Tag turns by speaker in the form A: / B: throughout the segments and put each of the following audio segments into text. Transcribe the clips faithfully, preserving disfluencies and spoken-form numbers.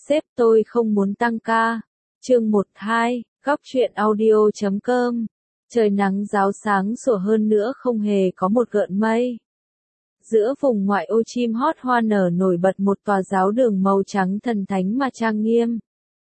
A: Sếp tôi không muốn tăng ca. Chương một hai, góc truyện audio chấm com. Trời nắng ráo sáng sủa hơn nữa không hề có một gợn mây. Giữa vùng ngoại ô chim hót hoa nở nổi bật một tòa giáo đường màu trắng thần thánh mà trang nghiêm.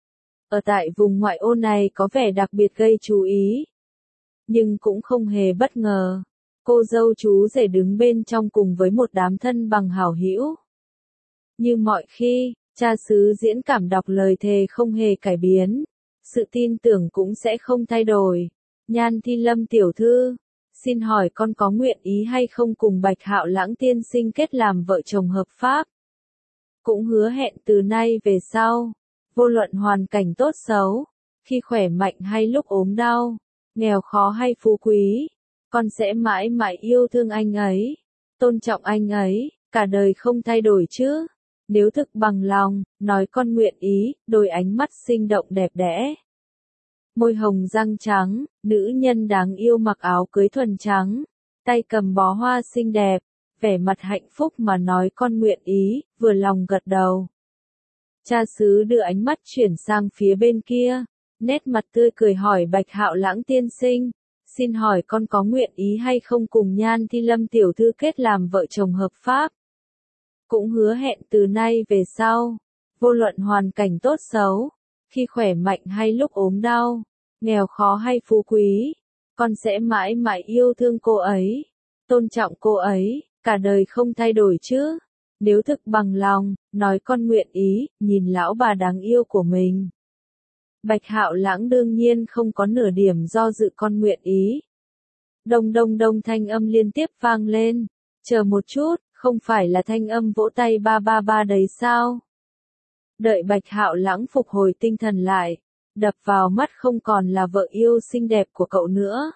A: Ở tại vùng ngoại ô này có vẻ đặc biệt gây chú ý. Nhưng cũng không hề bất ngờ. Cô dâu chú rể đứng bên trong cùng với một đám thân bằng hảo hữu. Như mọi khi, cha xứ diễn cảm đọc lời thề không hề cải biến. Sự tin tưởng cũng sẽ không thay đổi. Nhan Thi Lâm tiểu thư, xin hỏi con có nguyện ý hay không cùng Bạch Hạo Lãng tiên sinh kết làm vợ chồng hợp pháp? Cũng hứa hẹn từ nay về sau, vô luận hoàn cảnh tốt xấu, khi khỏe mạnh hay lúc ốm đau, nghèo khó hay phú quý, con sẽ mãi mãi yêu thương anh ấy, tôn trọng anh ấy, cả đời không thay đổi chứ. Nếu thực bằng lòng, nói con nguyện ý, đôi ánh mắt sinh động đẹp đẽ. Môi hồng răng trắng, nữ nhân đáng yêu mặc áo cưới thuần trắng, tay cầm bó hoa xinh đẹp, vẻ mặt hạnh phúc mà nói con nguyện ý, vừa lòng gật đầu. Cha xứ đưa ánh mắt chuyển sang phía bên kia, nét mặt tươi cười hỏi Bạch Hạo Lãng tiên sinh, xin hỏi con có nguyện ý hay không cùng Nhan Thi Lâm tiểu thư kết làm vợ chồng hợp pháp? Cũng hứa hẹn từ nay về sau, vô luận hoàn cảnh tốt xấu, khi khỏe mạnh hay lúc ốm đau, nghèo khó hay phú quý, con sẽ mãi mãi yêu thương cô ấy, tôn trọng cô ấy, cả đời không thay đổi chứ. Nếu thực bằng lòng, nói con nguyện ý, nhìn lão bà đáng yêu của mình. Bạch Hạo Lãng đương nhiên không có nửa điểm do dự con nguyện ý. Đông đông đông thanh âm liên tiếp vang lên, chờ một chút, không phải là thanh âm vỗ tay ba ba ba đấy sao? Đợi Bạch Hạo Lãng phục hồi tinh thần lại, đập vào mắt không còn là vợ yêu xinh đẹp của cậu nữa,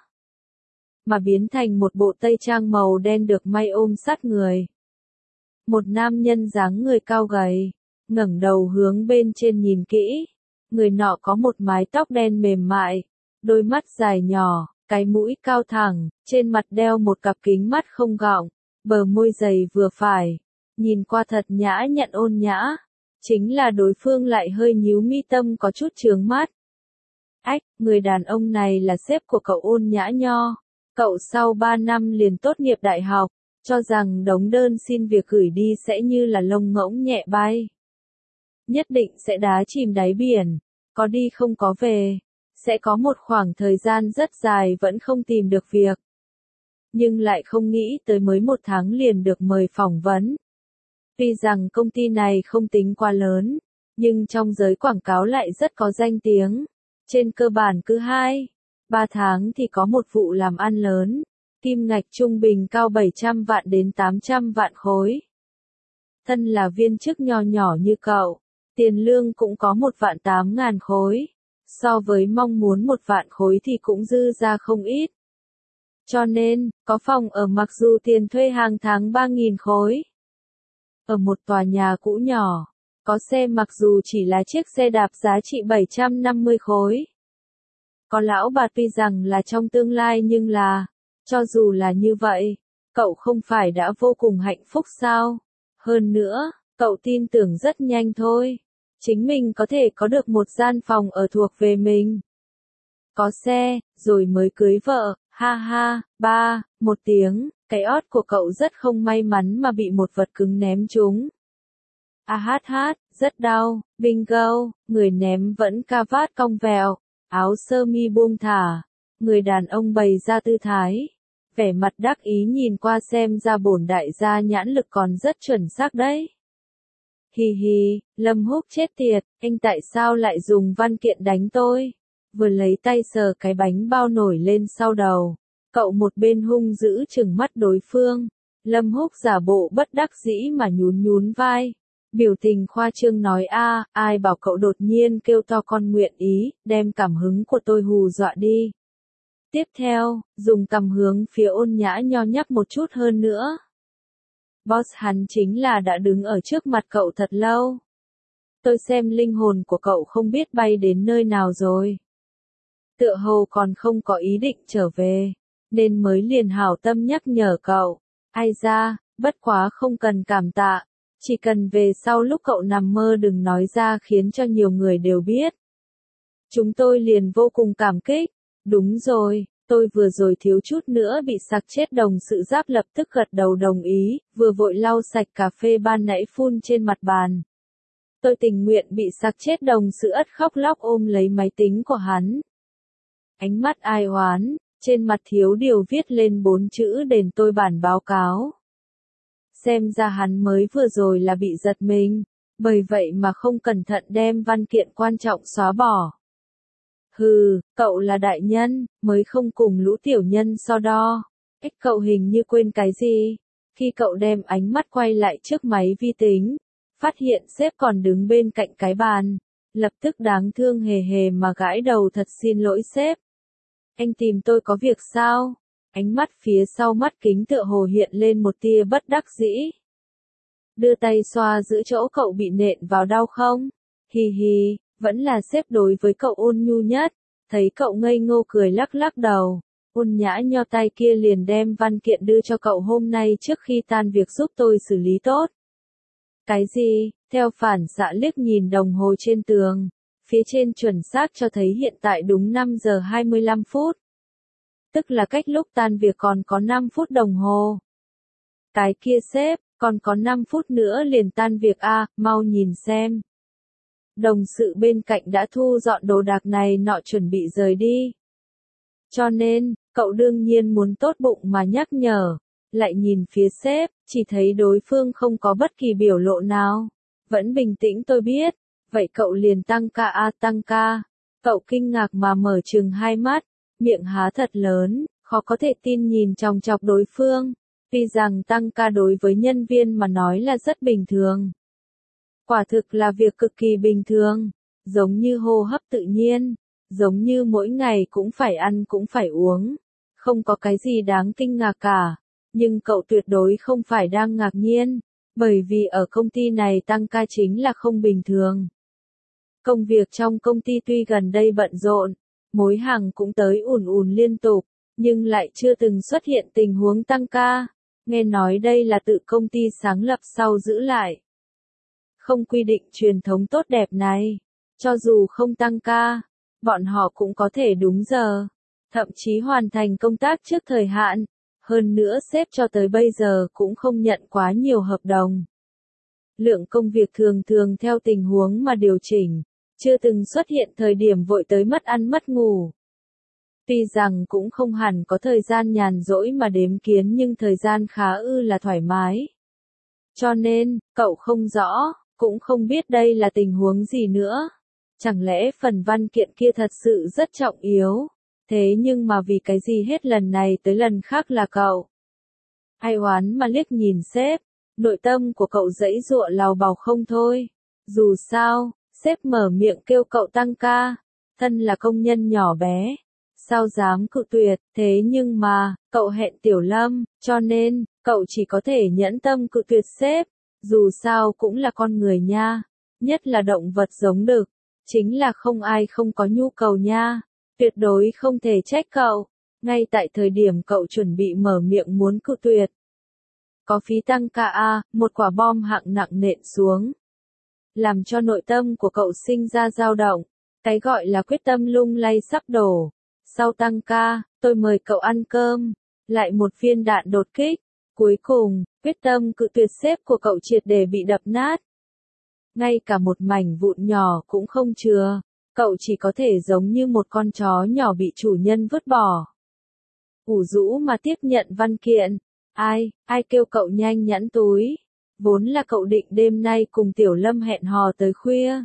A: mà biến thành một bộ tây trang màu đen được may ôm sát người. Một nam nhân dáng người cao gầy, ngẩng đầu hướng bên trên nhìn kỹ, người nọ có một mái tóc đen mềm mại, đôi mắt dài nhỏ, cái mũi cao thẳng, trên mặt đeo một cặp kính mắt không gọng, bờ môi dày vừa phải, nhìn qua thật nhã nhặn ôn nhã. Chính là đối phương lại hơi nhíu mi tâm có chút chướng mắt. Ách, người đàn ông này là sếp của cậu ôn nhã nho. Cậu sau ba năm liền tốt nghiệp đại học, cho rằng đống đơn xin việc gửi đi sẽ như là lông ngỗng nhẹ bay. Nhất định sẽ đá chìm đáy biển, có đi không có về, sẽ có một khoảng thời gian rất dài vẫn không tìm được việc. Nhưng lại không nghĩ tới mới một tháng liền được mời phỏng vấn. Tuy rằng công ty này không tính quá lớn, nhưng trong giới quảng cáo lại rất có danh tiếng. Trên cơ bản cứ hai, ba tháng thì có một vụ làm ăn lớn, kim ngạch trung bình cao bảy trăm vạn đến tám trăm vạn khối. Thân là viên chức nho nhỏ như cậu, tiền lương cũng có một vạn tám ngàn khối. So với mong muốn một vạn khối thì cũng dư ra không ít. Cho nên, có phòng ở mặc dù tiền thuê hàng tháng ba nghìn khối. Ở một tòa nhà cũ nhỏ, có xe mặc dù chỉ là chiếc xe đạp giá trị bảy trăm năm mươi khối. Có lão bà tuy rằng là trong tương lai nhưng là, cho dù là như vậy, cậu không phải đã vô cùng hạnh phúc sao? Hơn nữa, cậu tin tưởng rất nhanh thôi, chính mình có thể có được một gian phòng ở thuộc về mình. Có xe, rồi mới cưới vợ, ha ha, ba, một tiếng, cái ót của cậu rất không may mắn mà bị một vật cứng ném trúng. A hát hát, rất đau, bingo, người ném vẫn ca vát cong vẹo, áo sơ mi buông thả, người đàn ông bày ra tư thái, vẻ mặt đắc ý nhìn qua xem ra bổn đại gia nhãn lực còn rất chuẩn xác đấy. Hì hì, Lâm Húc chết tiệt, anh tại sao lại dùng văn kiện đánh tôi? Vừa lấy tay sờ cái bánh bao nổi lên sau đầu, cậu một bên hung dữ chừng mắt đối phương, Lâm Húc giả bộ bất đắc dĩ mà nhún nhún vai. Biểu tình khoa trương nói a, ai bảo cậu đột nhiên kêu to con nguyện ý, đem cảm hứng của tôi hù dọa đi. Tiếp theo, dùng tầm hướng phía ôn nhã nho nhắc một chút hơn nữa. Boss hắn chính là đã đứng ở trước mặt cậu thật lâu. Tôi xem linh hồn của cậu không biết bay đến nơi nào rồi. Tựa hồ còn không có ý định trở về, nên mới liền hảo tâm nhắc nhở cậu. Ai ra, bất quá không cần cảm tạ. Chỉ cần về sau lúc cậu nằm mơ đừng nói ra khiến cho nhiều người đều biết. Chúng tôi liền vô cùng cảm kích. Đúng rồi, tôi vừa rồi thiếu chút nữa bị sặc chết. Đồng sự Giáp lập tức gật đầu đồng ý, vừa vội lau sạch cà phê ban nãy phun trên mặt bàn. Tôi tình nguyện bị sặc chết. Đồng sự ất khóc lóc ôm lấy máy tính của hắn. Ánh mắt ai oán, trên mặt thiếu điều viết lên bốn chữ đền tôi bản báo cáo. Xem ra hắn mới vừa rồi là bị giật mình, bởi vậy mà không cẩn thận đem văn kiện quan trọng xóa bỏ. Hừ, cậu là đại nhân, mới không cùng lũ tiểu nhân so đo. Ếch cậu hình như quên cái gì. Khi cậu đem ánh mắt quay lại trước máy vi tính, phát hiện sếp còn đứng bên cạnh cái bàn, lập tức đáng thương hề hề mà gãi đầu thật xin lỗi sếp. Anh tìm tôi có việc sao? Ánh mắt phía sau mắt kính tựa hồ hiện lên một tia bất đắc dĩ. Đưa tay xoa giữ chỗ cậu bị nện vào đau không? Hi hi, vẫn là sếp đối với cậu ôn nhu nhất. Thấy cậu ngây ngô cười lắc lắc đầu, ôn nhã nho tay kia liền đem văn kiện đưa cho cậu hôm nay trước khi tan việc giúp tôi xử lý tốt. Cái gì? Theo phản xạ liếc nhìn đồng hồ trên tường, phía trên chuẩn xác cho thấy hiện tại đúng năm giờ hai mươi lăm phút. Tức là cách lúc tan việc còn có năm phút đồng hồ. Cái kia sếp, còn có năm phút nữa liền tan việc à, mau nhìn xem. Đồng sự bên cạnh đã thu dọn đồ đạc này nọ chuẩn bị rời đi. Cho nên, cậu đương nhiên muốn tốt bụng mà nhắc nhở. Lại nhìn phía sếp, chỉ thấy đối phương không có bất kỳ biểu lộ nào. Vẫn bình tĩnh tôi biết. Vậy cậu liền tăng ca a tăng ca. Cậu kinh ngạc mà mở trừng hai mắt, miệng há thật lớn, khó có thể tin nhìn chòng chọc đối phương. Tuy rằng tăng ca đối với nhân viên mà nói là rất bình thường. Quả thực là việc cực kỳ bình thường, giống như hô hấp tự nhiên, giống như mỗi ngày cũng phải ăn cũng phải uống, không có cái gì đáng kinh ngạc cả. Nhưng cậu tuyệt đối không phải đang ngạc nhiên, bởi vì ở công ty này tăng ca chính là không bình thường. Công việc trong công ty tuy gần đây bận rộn, mối hàng cũng tới ùn ùn liên tục, nhưng lại chưa từng xuất hiện tình huống tăng ca. Nghe nói đây là tự công ty sáng lập sau giữ lại. Không quy định truyền thống tốt đẹp này, cho dù không tăng ca, bọn họ cũng có thể đúng giờ, thậm chí hoàn thành công tác trước thời hạn. Hơn nữa sếp cho tới bây giờ cũng không nhận quá nhiều hợp đồng. Lượng công việc thường thường theo tình huống mà điều chỉnh, chưa từng xuất hiện thời điểm vội tới mất ăn mất ngủ. Tuy rằng cũng không hẳn có thời gian nhàn rỗi mà đếm kiến nhưng thời gian khá ư là thoải mái. Cho nên, cậu không rõ, cũng không biết đây là tình huống gì nữa. Chẳng lẽ phần văn kiện kia thật sự rất trọng yếu? Thế nhưng mà vì cái gì hết lần này tới lần khác là cậu? Ai oán mà liếc nhìn sếp, nội tâm của cậu dãy giụa lào bào không thôi. Dù sao, sếp mở miệng kêu cậu tăng ca, thân là công nhân nhỏ bé, sao dám cự tuyệt, thế nhưng mà, cậu hẹn Tiểu Lâm, cho nên, cậu chỉ có thể nhẫn tâm cự tuyệt sếp, dù sao cũng là con người nha, nhất là động vật giống đực, chính là không ai không có nhu cầu nha, tuyệt đối không thể trách cậu, ngay tại thời điểm cậu chuẩn bị mở miệng muốn cự tuyệt. Có phí tăng ca a, một quả bom hạng nặng nện xuống, làm cho nội tâm của cậu sinh ra dao động, cái gọi là quyết tâm lung lay sắp đổ. Sau tăng ca, tôi mời cậu ăn cơm, lại một viên đạn đột kích, cuối cùng, quyết tâm cự tuyệt sếp của cậu triệt để bị đập nát. Ngay cả một mảnh vụn nhỏ cũng không chừa, cậu chỉ có thể giống như một con chó nhỏ bị chủ nhân vứt bỏ. Ủ rũ mà tiếp nhận văn kiện, ai, ai kêu cậu nhanh nhẵn túi, vốn là cậu định đêm nay cùng Tiểu Lâm hẹn hò tới khuya.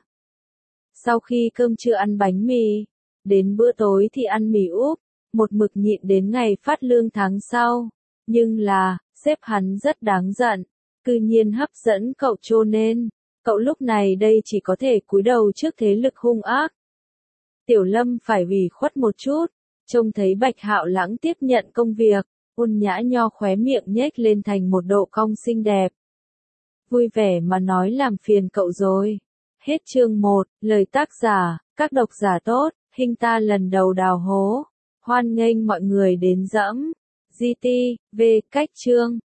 A: Sau khi cơm trưa ăn bánh mì, đến bữa tối thì ăn mì úp, một mực nhịn đến ngày phát lương tháng sau. Nhưng là, sếp hắn rất đáng giận, cư nhiên hấp dẫn cậu cho nên, cậu lúc này đây chỉ có thể cúi đầu trước thế lực hung ác. Tiểu Lâm phải ủy khuất một chút, trông thấy Bạch Hạo Lãng tiếp nhận công việc, ôn nhã nho khóe miệng nhếch lên thành một độ cong xinh đẹp. Vui vẻ mà nói làm phiền cậu rồi. Hết chương một, lời tác giả, các độc giả tốt, hình ta lần đầu đào hố. Hoan nghênh mọi người đến dẫm. giê tê, về cách chương.